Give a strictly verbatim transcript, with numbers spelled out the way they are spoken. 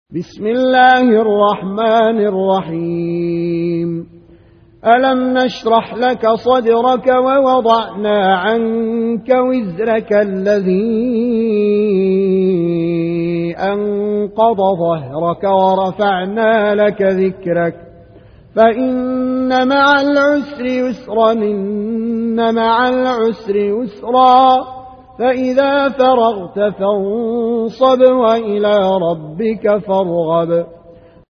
بسم الله الرحمن الرحيم. ألم نشرح لك صدرك ووضعنا عنك وزرك الذي أنقض ظهرك ورفعنا لك ذكرك فإن مع العسر يسرا إن مع العسر يسرا فإذا فرغت فانصب وإلى ربك فارغب.